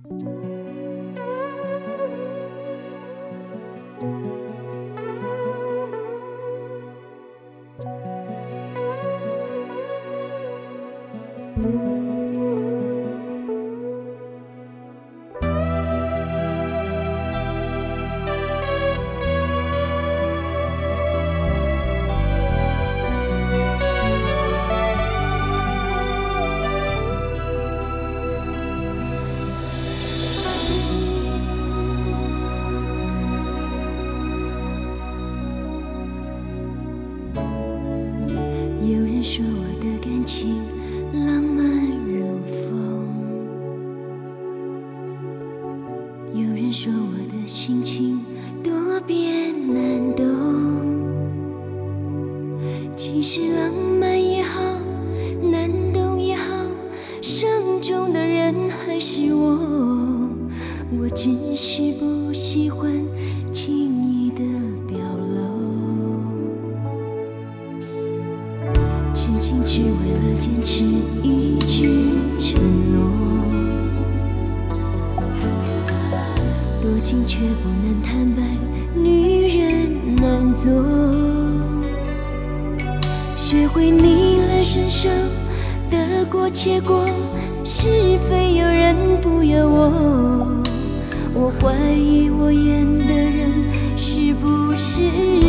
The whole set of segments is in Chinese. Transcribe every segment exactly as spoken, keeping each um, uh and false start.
有人说我的感情浪漫如风，有人说我的心情多变难懂。其实浪漫也好，难懂也好，伤中的人还是我。我只是不喜欢轻易的表露，痴情只为了坚持一句承诺，多情却不能坦白，女人难做。学会逆来顺受，得过且过，是非有人不由我。我怀疑我演的人是不是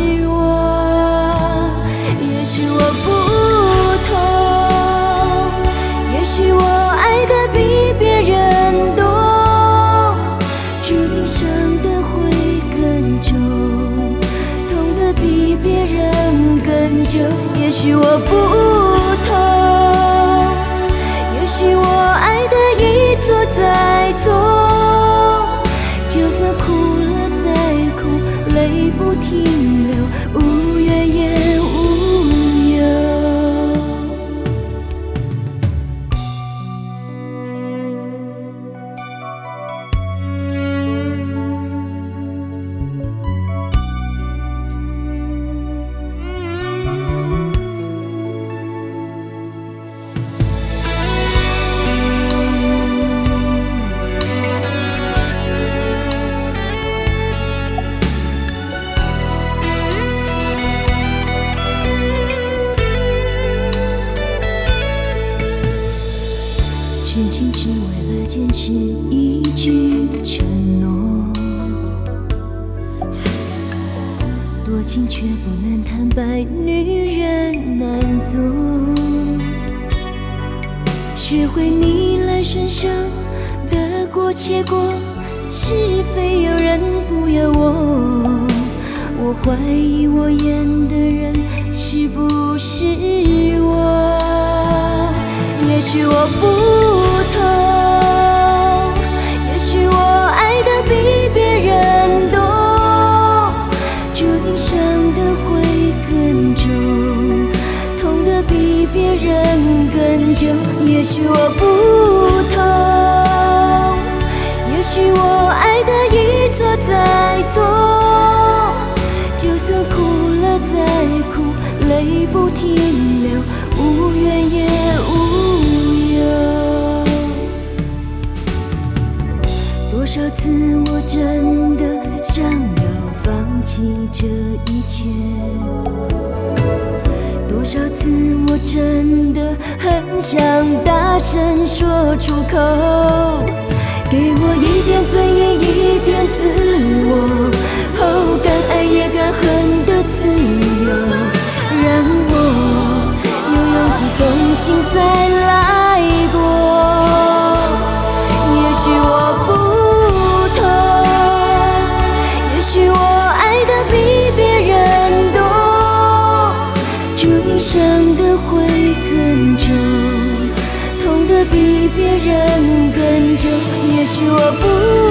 我？也许我不同，也许我爱的比别人多，注定伤的会更重，痛的比别人更久。也许我不同，也许我爱的一错再错，就算哭了再哭，泪不停留，无怨也无忧。痴情只为了坚持一句承诺，多情却不能坦白，女人难做。学会逆来顺受，得过且过，是非有人不由我。我怀疑我演的人是不是我？也许我不同，也许我爱的比别人多，注定伤的会更重，痛的比别人更久。也许我不同，也许我爱的一错再错，就算哭了再哭，泪不停留，无怨也无忧。多少次我真的想要放弃这一切，多少次我真的很想大声说出口，给我一点尊严，一点自我，哦，敢爱也敢恨的自由，让我有勇气重新再来过。也许我不同，也许我爱的比别人多，注定伤的会更重，痛的比别人更久。也许我不